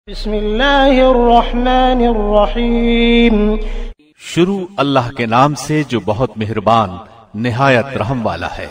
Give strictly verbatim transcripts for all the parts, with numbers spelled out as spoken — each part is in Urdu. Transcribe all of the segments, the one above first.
بسم اللہ الرحمن الرحیم۔ شروع اللہ کے نام سے جو بہت مہربان نہایت رحم والا ہے۔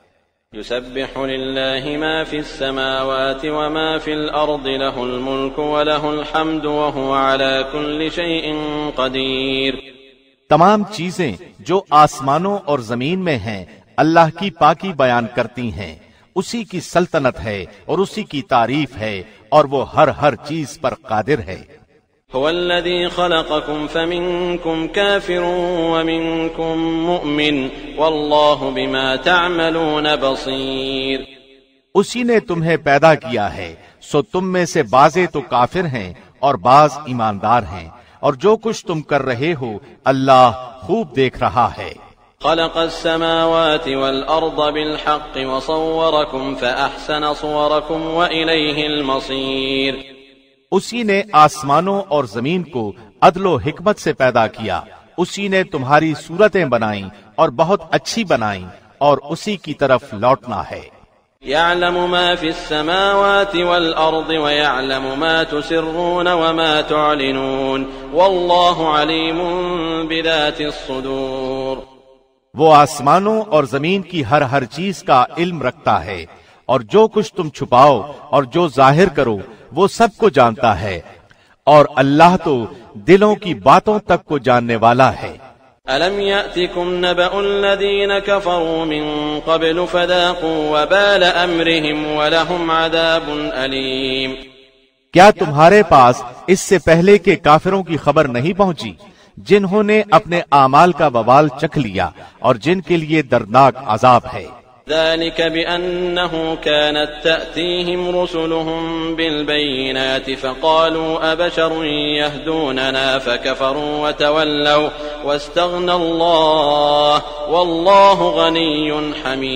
يسبح لله ما في السماوات وما في الأرض له الملك وله الحمد وهو على كل شيء قدير۔ تمام چیزیں جو آسمانوں اور زمین میں ہیں اللہ کی پاکی بیان کرتی ہیں، اسی کی سلطنت ہے اور اسی کی تعریف ہے اور وہ ہر ہر چیز پر قادر ہے۔ هو الذي خلقكم فمنكم كافر ومنكم مؤمن والله بما تعملون بصير۔ اسی نے تمہیں پیدا کیا ہے، سو تم میں سے بعضے تو کافر ہیں اور بعض ایماندار ہیں، اور جو کچھ تم کر رہے ہو اللہ خوب دیکھ رہا ہے۔ خلق السماوات والأرض بالحق وصوركم فأحسن صوركم وإليه المصير۔ اسی نے آسمانوں اور زمین کو عدل و حکمت سے پیدا کیا، اسی نے تمہاری صورتیں بنائیں اور بہت اچھی بنائیں، اور اسی کی طرف لوٹنا ہے۔ يعلم ما في السماوات والأرض ويعلم ما تسرون وما تعلنون والله عليم بذات الصدور۔ وہ آسمانوں اور زمین کی ہر ہر چیز کا علم رکھتا ہے، اور جو کچھ تم چھپاؤ اور جو ظاہر کرو وہ سب کو جانتا ہے، اور اللہ تو دلوں کی باتوں تک کو جاننے والا ہے۔ أَلَمْ يَأْتِكُمْ نَبَأُ الَّذِينَ كَفَرُوا مِن قَبْلُ فَذَاقُوا وَبَالَ أَمْرِهِمْ وَلَهُمْ عَذَابٌ أَلِيمٌ۔ کیا تمہارے پاس اس سے پہلے کے کافروں کی خبر نہیں پہنچی جنہوں نے اپنے اعمال کا وبال چکھ لیا اور جن کے لیے دردناک عذاب ہے؟ ذلك بأنه كانت تأتيهم رسلهم بالبينات فقالوا أبشر يهدوننا فكفروا وتولوا واستغنى الله والله غني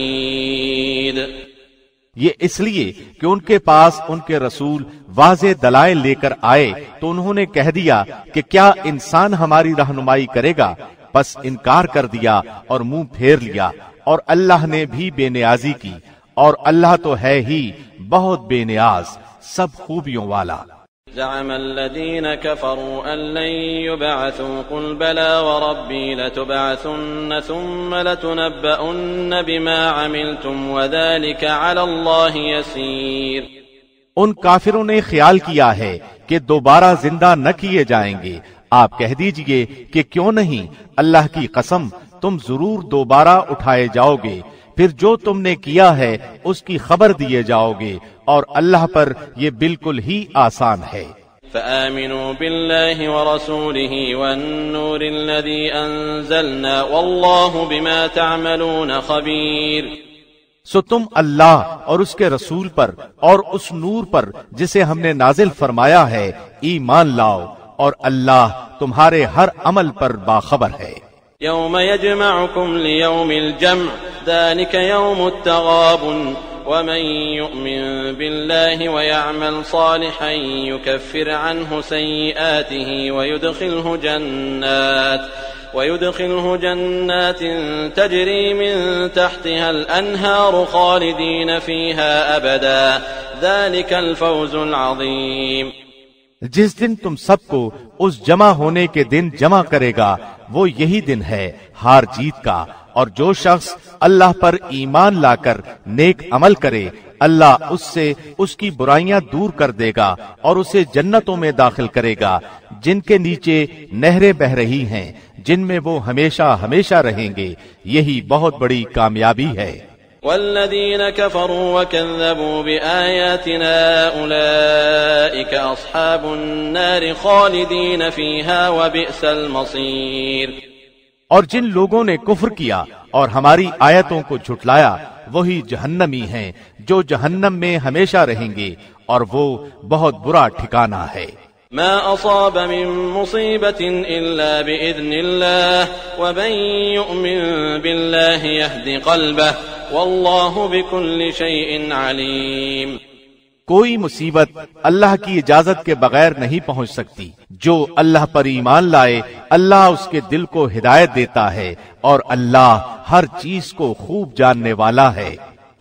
حميد۔ یہ اس لیے کہ ان کے پاس ان کے رسول واضح دلائل لے کر آئے تو انہوں نے کہہ دیا کہ کیا انسان ہماری رہنمائی کرے گا، بس انکار کر دیا اور منہ پھیر لیا، اور اللہ نے بھی بے نیازی کی، اور اللہ تو ہے ہی بہت بے نیاز سب خوبیوں والا۔ زعم الذين كفروا أن لن يبعثوا قل بلى وربي لتبعثن ثم لتنبؤن بما عملتم وذلك على الله يسير۔ ان کافروں نے خیال کیا ہے کہ دوبارہ زندہ نہ کیے جائیں گے۔ آپ کہہ دیجئے کہ کیوں نہیں، اللہ کی قسم تم ضرور دوبارہ اٹھائے جاؤ گے، پھر جو تم نے کیا ہے اس کی خبر دیے جاؤ گے، اور اللہ پر یہ بالکل ہی آسان ہے۔ فآمنوا بالله ورسوله والنور الذي أنزلنا والله بما تعملون خبير۔ سو تم اللہ اور اس کے رسول پر اور اس نور پر جسے ہم نے نازل فرمایا ہے ایمان لاؤ، اور اللہ تمہارے ہر عمل پر باخبر ہے۔ يوم يجمعكم ليوم الجمع ذلك يوم التغابن ومن يؤمن بالله ويعمل صالحا يكفر عنه سيئاته ويدخله جنات ويدخله جنات تجري من تحتها الأنهار خالدين فيها أبدا ذلك الفوز العظيم۔ جس دن تم سب کو اس جمع ہونے کے دن جمع کرے گا وہ یہی دن ہے ہار جیت کا، اور جو شخص اللہ پر ایمان لا کر نیک عمل کرے اللہ اس سے اس کی برائیاں دور کر دے گا اور اسے جنتوں میں داخل کرے گا جن کے نیچے نہریں بہ رہی ہیں، جن میں وہ ہمیشہ ہمیشہ رہیں گے۔ یہی بہت بڑی کامیابی ہے۔ والذين كفروا وكذبوا بآياتنا أولئك أصحاب النار خالدين فيها وبئس المصير۔ اور جن لوگوں نے کفر کیا اور ہماری آیتوں کو جھٹلایا وہی جہنمی ہیں جو جہنم میں ہمیشہ رہیں گے، اور وہ بہت برا ٹھکانہ ہے۔ ما أصاب من مصيبة إلا بإذن الله ومن يؤمن بالله يهد قلبه والله بكل شيء عليم۔ کوئی مصیبت اللہ کی اجازت کے بغیر نہیں پہنچ سکتی۔ جو اللہ پر ایمان لائے اللہ اس کے دل کو ہدایت دیتا ہے، اور اللہ ہر چیز کو خوب جاننے والا ہے۔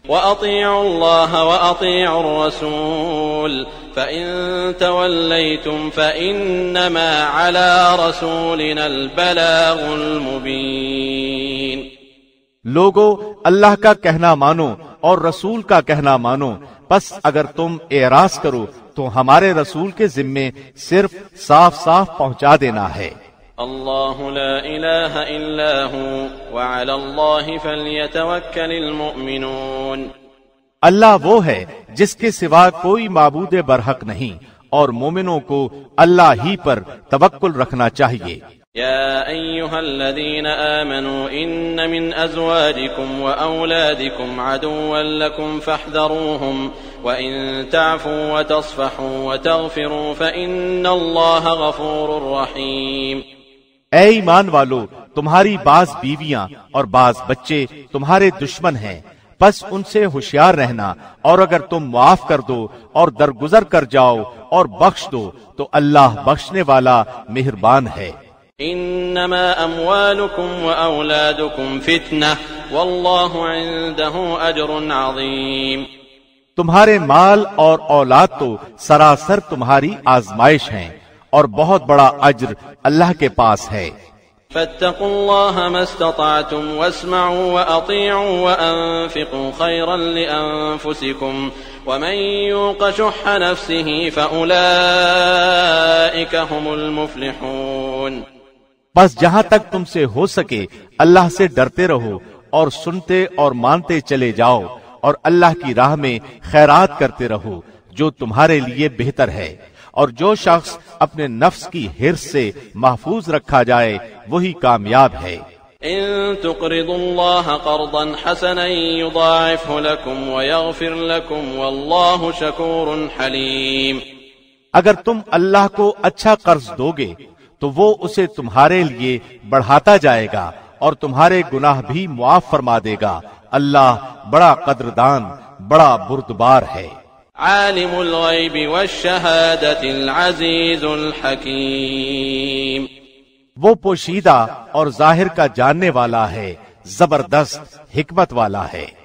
وَأَطِيعُوا اللَّهَ وَأَطِيعُوا الرَّسُولَ فَإِن تَوَلَّيْتُمْ فَإِنَّمَا عَلَى رَسُولِنَا الْبَلَاغُ الْمُبِينُ۔ لوگو اللہ کا کہنا مانو اور رسول کا کہنا مانو، پس اگر تم اعراض کرو تو ہمارے رسول کے ذمے صرف صاف صاف پہنچا دینا ہے۔ اللہ لا الہ الا ہو وعلی اللہ فلیتوکل المؤمنون۔ اللہ وہ ہے جس کے سوا کوئی معبود برحق نہیں، اور مومنوں کو اللہ ہی پر توکل رکھنا چاہیے۔ یا ایہا الذین آمنوا ان من ازواجکم واولادکم عدوا لکم فاحذروہم وَإِن تَعْفُوا وَتَصْفَحُوا وَتَغْفِرُوا فَإِنَّ اللَّهَ غَفُورٌ رَحِيمٌ۔ اے ایمان والو، تمہاری بعض بیویاں اور بعض بچے تمہارے دشمن ہیں، پس ان سے ہوشیار رہنا، اور اگر تم معاف کر دو اور درگزر کر جاؤ اور بخش دو تو اللہ بخشنے والا مہربان ہے۔ انما اموالکم واولادکم فتنہ واللہ عندہ اجر عظیم۔ تمہارے مال اور اولاد تو سراسر تمہاری آزمائش ہیں، اور بہت بڑا اجر اللہ کے پاس ہے۔ فاتقوا اللہ ما استطعتم واسمعوا واطیعوا وانفقوا خیرا لانفسکم ومن یوق شح نفسه فاولئک هم المفلحون۔ بس جہاں تک تم سے ہو سکے اللہ سے ڈرتے رہو اور سنتے اور مانتے چلے جاؤ، اور اللہ کی راہ میں خیرات کرتے رہو جو تمہارے لیے بہتر ہے، اور جو شخص اپنے نفس کی حرص سے محفوظ رکھا جائے وہی کامیاب ہے۔ ان تقرضوا اللہ قرضا حسنا یضاعفه لكم ويغفر لكم واللہ شکور حلیم۔ اگر تم اللہ کو اچھا قرض دو گے تو وہ اسے تمہارے لیے بڑھاتا جائے گا اور تمہارے گناہ بھی معاف فرما دے گا۔ اللہ بڑا قدردان، بڑا بردبار ہے۔ عالم الغیب والشہادۃ العزیز الحکیم۔ وہ پوشیدہ اور ظاہر کا جاننے والا ہے، زبردست حکمت والا ہے۔